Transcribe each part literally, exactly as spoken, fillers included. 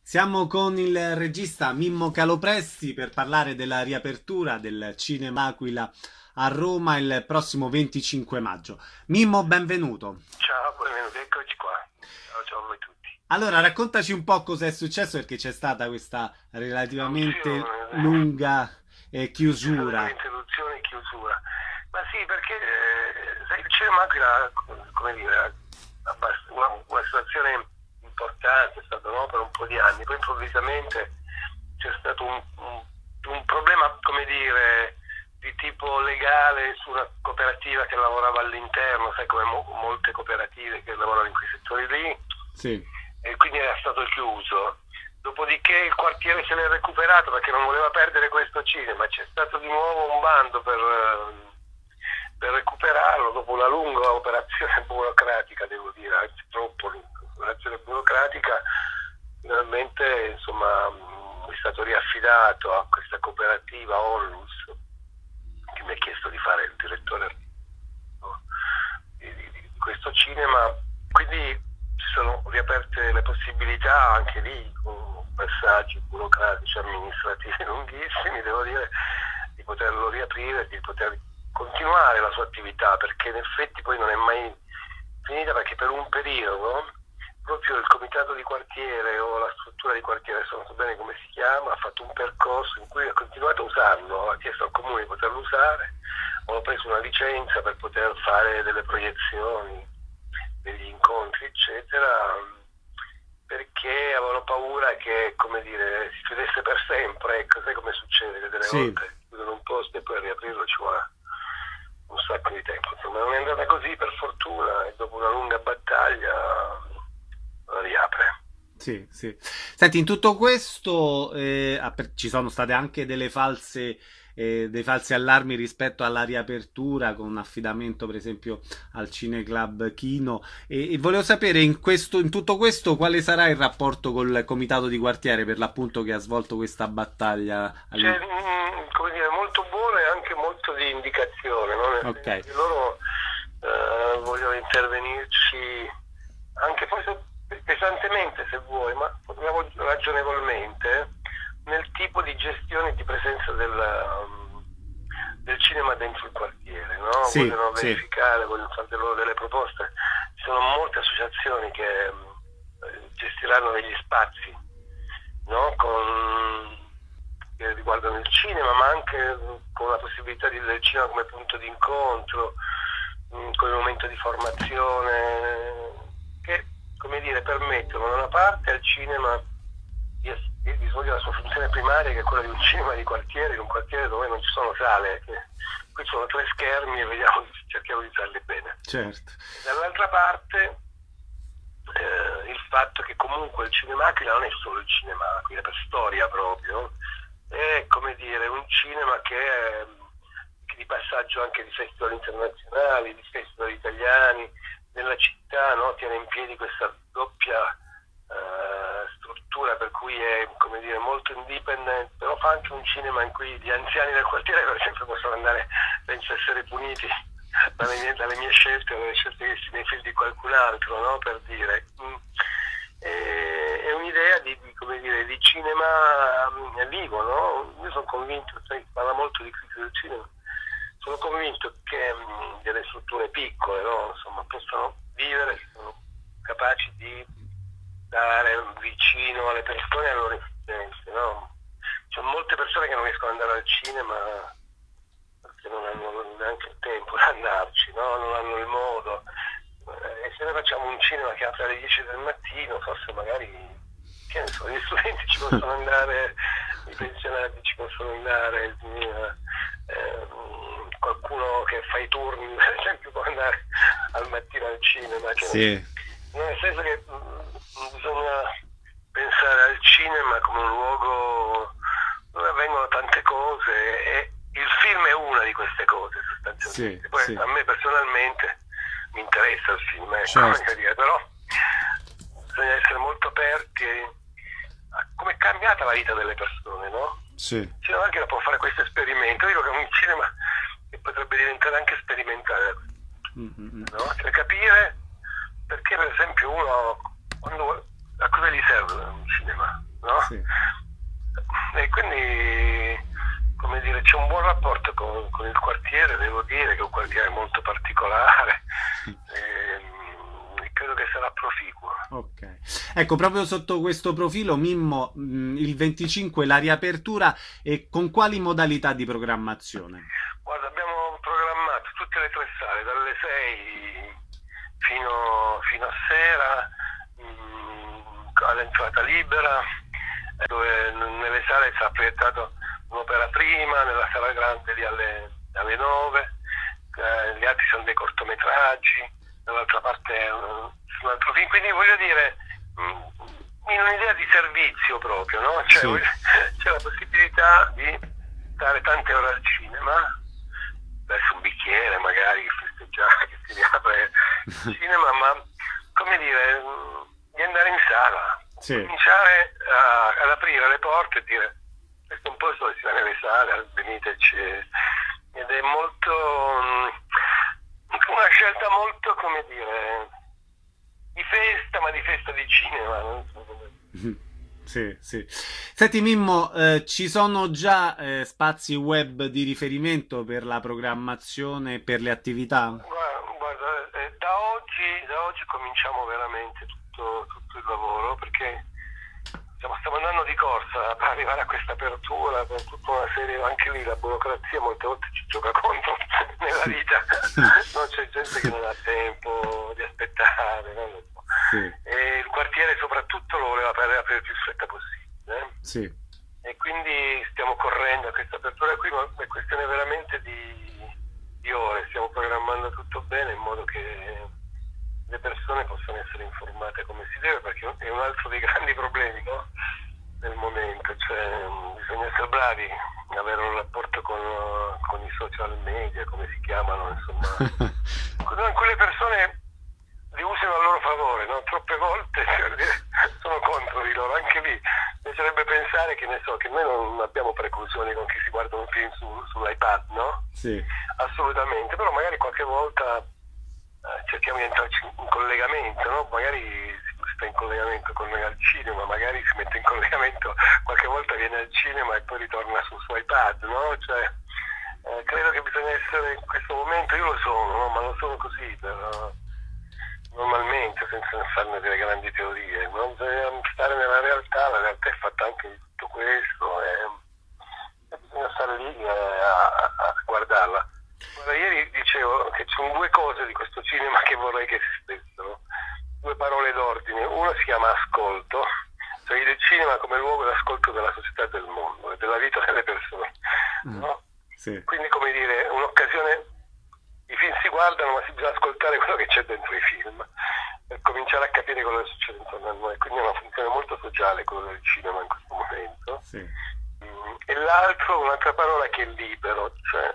Siamo con il regista Mimmo Calopresti per parlare della riapertura del Cinema Aquila a Roma il prossimo venticinque maggio. Mimmo, benvenuto. Ciao, benvenuti, eccoci qua. Ciao, ciao a voi tutti. Allora, raccontaci un po' cosa è successo perché c'è stata questa relativamente Funzione, lunga eh, c'è stata chiusura. l'introduzione e chiusura. Ma sì, perché eh, sai, il cinema Aquila, come dire, abbast- una, una situazione importante, è stata no, per un po' di anni, poi improvvisamente c'è stato un, un, un problema, come dire, di tipo legale su una cooperativa che lavorava all'interno, sai come mo- molte cooperative che lavorano in quei settori lì, Sì, e quindi era stato chiuso. Dopodiché il quartiere se l'è recuperato perché non voleva perdere questo cinema, c'è stato di nuovo un bando per, eh, per recuperarlo dopo una lunga operazione burocratica, devo dire, anzi troppo lunga, operazione burocratica. Finalmente insomma mh, è stato riaffidato a questa cooperativa Onlus che mi ha chiesto di fare il direttore, no, di, di- di questo cinema, quindi si sono riaperte le possibilità anche lì con passaggi burocratici amministrativi lunghissimi, devo dire, di poterlo riaprire, di poter continuare la sua attività, perché in effetti poi non è mai finita, perché per un periodo proprio il comitato di quartiere o la struttura di quartiere, adesso non so bene come si chiama, ha fatto un percorso in cui ha continuato a usarlo, ha chiesto al comune di poterlo usare, ho preso una licenza per poter fare delle proiezioni, degli incontri, eccetera, perché avevano paura che, come dire, si chiudesse per sempre. Ecco, sai come succede? Che delle sì. volte chiudono un posto e poi a riaprirlo ci vuole un sacco di tempo. Insomma, non è andata così, per fortuna, e dopo una lunga battaglia lo riapre. Sì, sì. Senti, in tutto questo eh, ah, per- ci sono state anche delle false, eh, dei falsi allarmi rispetto alla riapertura con un affidamento, per esempio, al Cineclub Kino. E, e volevo sapere in questo, in tutto questo quale sarà il rapporto col comitato di quartiere per l'appunto che ha svolto questa battaglia C'è, all'interno. mm, come dire, molto buono e anche molto di indicazione, no? Nel Ok, senso che loro eh, vogliono intervenirci anche forse pesantemente se vuoi, ma parliamo ragionevolmente nel tipo di gestione e di presenza del, um, del cinema dentro il quartiere, no? sì, Vogliono sì, verificare, vogliono fare loro delle proposte. Ci sono molte associazioni che um, gestiranno degli spazi, no? Con, che riguardano il cinema, ma anche con la possibilità di, del cinema come punto di incontro, mh, come momento di formazione, che, come dire, permettono da una parte al cinema di, di svolgere la sua funzione primaria, che è quella di un cinema di quartiere, in un quartiere dove non ci sono sale, che, qui ci sono tre schermi e vediamo, cerchiamo di usarli bene. certo. Dall'altra parte eh, il fatto che comunque il cinema Aquila non è solo il cinema Aquila per storia proprio, è come dire un cinema che è che di passaggio anche di festival internazionali, di festival italiani, nella città, no? Tiene in piedi questa doppia eh, struttura per cui è, come dire, molto indipendent, però fa anche un cinema in cui gli anziani del quartiere per esempio possono andare senza essere puniti dalle mie, dalle mie scelte o dalle scelte nei figli di qualcun altro, no? Per dire mm, è, è un'idea di, di, come dire, di cinema um, vivo, no? Io sono convinto, sai, si parla molto di crisi del cinema, sono convinto che mh, delle strutture piccole, no? Insomma, possono vivere, sono capaci di stare vicino alle persone e alle loro esistenze, no? Ci sono molte persone che non riescono ad andare al cinema perché non hanno neanche il tempo di andarci, no? Non hanno il modo. E se noi facciamo un cinema che apre alle dieci del mattino, forse magari, che ne so, gli studenti ci possono andare, i pensionati ci possono andare, eh, qualcuno che fa i turni, per esempio, può andare al mattino al cinema. Cioè, Sì, nel senso che mh, bisogna pensare al cinema come un luogo dove avvengono tante cose e il film è una di queste cose sì, sostanzialmente. Poi sì, a me personalmente mi interessa il film, ecco, certo. voglio dire, però bisogna essere molto aperti a come è cambiata la vita delle persone, no? Sì. Il cinema anche può fare questo esperimento, io dico che è un cinema che potrebbe diventare anche sperimentale, Mm-mm. no? Cioè capire perché per esempio uno quando, a cosa gli serve un cinema? Sì. E quindi, come dire, c'è un buon rapporto con, con il quartiere, devo dire che è un quartiere molto particolare e, e credo che sarà proficuo. Ok, ecco, proprio sotto questo profilo, Mimmo, mh, il venticinque la riapertura e con quali modalità di programmazione? Guarda, abbiamo programmato tutte le tre sale, dalle sei fino, fino a sera, mh, all'entrata libera, dove nelle sale si è proiettato un'opera prima, nella sala grande lì alle, alle nove, eh, gli altri sono dei cortometraggi, dall'altra parte un, un altro film, quindi voglio dire, mh, in un'idea di servizio proprio, no? Cioè, Sì. c'è la possibilità di stare tante ore al cinema, verso un bicchiere magari, festeggiare che si riapre il cinema, ma come dire, di andare in sala, Sì. cominciare a, ad aprire le porte e dire questo è un posto dove si va nelle sale, veniteci, ed è molto una scelta molto, come dire, di festa, ma di festa di cinema, non so come... Sì, sì. Senti Mimmo, eh, ci sono già eh, spazi web di riferimento per la programmazione e per le attività? Guarda, guarda eh, da, oggi, da oggi cominciamo veramente tutto, tutto il lavoro, perché diciamo, stiamo andando di corsa per arrivare a questa apertura, per tutta una serie, anche lì la burocrazia molte volte ci gioca contro nella vita, no? C'è gente che non ha tempo di aspettare, non lo so. Sì. E il quartiere soprattutto lo voleva aprire il più fretta possibile, eh? Sì. E quindi stiamo correndo a questa apertura qui, ma è questione veramente di, di ore, stiamo programmando tutto bene in modo che le persone possano essere informate come si deve, perché è un altro dei grandi problemi, no? Del momento, cioè bisogna essere bravi, avere un rapporto con, con i social media, come si chiamano, insomma, quelle persone li usano a loro favore, no? Troppe volte sono contro di loro, anche lì piacerebbe pensare che ne so, che noi non abbiamo preclusioni con chi si guarda un film su, sull'iPad, no? Sì. Assolutamente, però magari qualche volta eh, cerchiamo di entrarci in collegamento, no? Magari si sta in collegamento con noi al cinema, magari si mette in collegamento, qualche volta viene al cinema e poi ritorna sul suo iPad, no? Cioè, eh, credo che bisogna essere in questo momento, io lo sono, no? Ma non sono così, però normalmente, senza farne delle grandi teorie, no? Bisogna stare nella realtà, la realtà è fatta anche di tutto questo e, e bisogna stare lì a, a, a guardarla. Guarda, ieri dicevo che ci sono due cose di questo cinema che vorrei che esistessero, due parole d'ordine. Uno si chiama ascolto, cioè il cinema come luogo d'ascolto della società e del mondo e della vita delle persone, no? Sì. Quindi, come dire, un'occasione, i film si guardano ma si bisogna ascoltare quello che c'è dentro i film per cominciare a capire quello che succede intorno a noi, quindi è una funzione molto sociale quello del cinema in questo momento. Sì. Mm, e l'altro, un'altra parola che è libero, cioè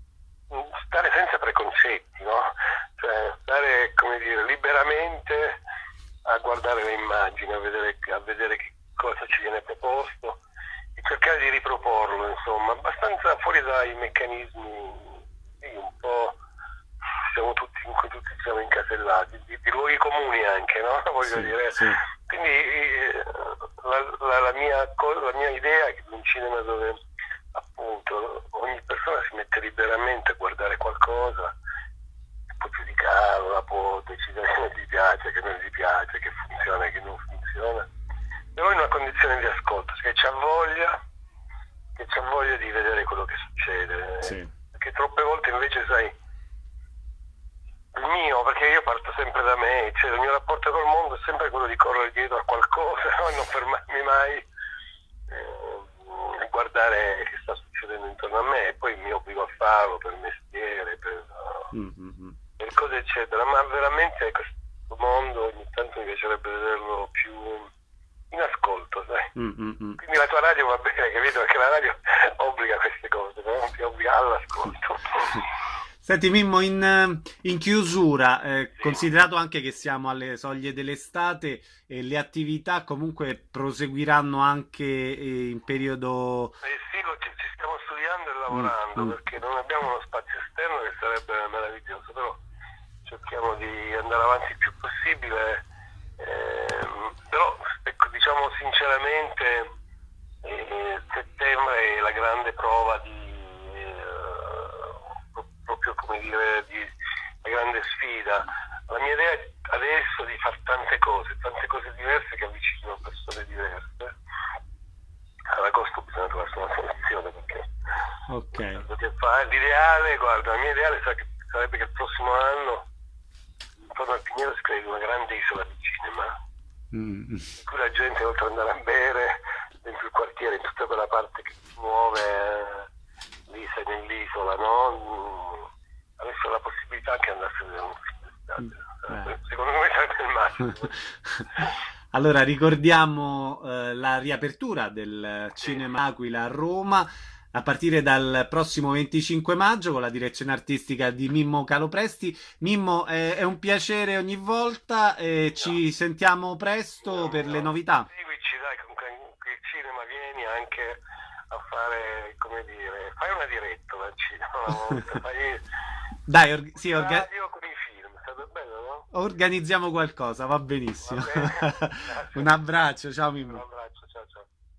stare senza preconcetti, no? Cioè stare, come dire, liberamente a guardare le immagini, a vedere, a vedere che cosa ci viene proposto e cercare di riproporlo, insomma, abbastanza fuori dai meccanismi, sì, un po' siamo tutti, in cui tutti siamo incasellati, di, di luoghi comuni anche, no? Voglio Sì, dire. sì. Quindi eh, la, la, la, mia, la mia idea è che un cinema dove appunto ogni persona si mette liberamente a guardare qualcosa, può giudicarla, può decidere che gli piace, che non gli piace, che funziona, che non funziona, però in una condizione di ascolto, cioè che c'ha voglia, che c'ha voglia di vedere quello che succede. Sì. Perché troppe volte invece, sai, il mio, perché io parto sempre da me, cioè il mio rapporto col mondo è sempre quello di correre dietro a qualcosa, no? E non fermarmi mai eh, a guardare che sta succedendo intorno a me, e poi mi obbligo a farlo per mestiere, per, Mm-hmm. per cose eccetera, ma veramente questo mondo ogni tanto mi piacerebbe vederlo più in ascolto, sai. Mm-hmm. Quindi la tua radio va bene, capito? Perché la radio obbliga a queste cose, no? Ti obbliga all'ascolto. Senti Mimmo, in, in chiusura, eh, Sì. considerato anche che siamo alle soglie dell'estate, e le attività comunque proseguiranno anche eh, in periodo... Eh sì, lo ci, ci stiamo studiando e lavorando, Mm, mm. perché non abbiamo uno spazio esterno che sarebbe meraviglioso, però cerchiamo di andare avanti il più possibile, ehm, però ecco, diciamo sinceramente settembre è la grande prova di eh, proprio come dire di la grande sfida. La mia idea è adesso di fare tante cose, tante cose diverse che avvicinano persone diverse. Ad agosto bisogna trovarsi una soluzione perché Ok. l'ideale, guarda, la mia ideale sarebbe che il prossimo anno intorno al Piniero si crei una grande isola di cinema. Mm. In cui la gente, oltre ad andare a bere dentro il quartiere, in tutta quella parte che si muove eh, lì sei nell'isola, no? Mm, avesse la possibilità anche di andarsi a vedere un film d'estate. Secondo me sarebbe il massimo. Allora ricordiamo eh, la riapertura del Cinema Aquila a Roma a partire dal prossimo venticinque maggio con la direzione artistica di Mimmo Calopresti. Mimmo, eh, è un piacere ogni volta e No. ci sentiamo presto No, per no. le novità. Seguici, dai, comunque il cinema vieni anche a fare, come dire, fai una diretta dal cinema una volta, fai Dai, or- sì, un orga- radio con i film, sarebbe bello, no? organizziamo qualcosa, va benissimo. Va bene, grazie. Un abbraccio, ciao Un Mimmo. abbraccio.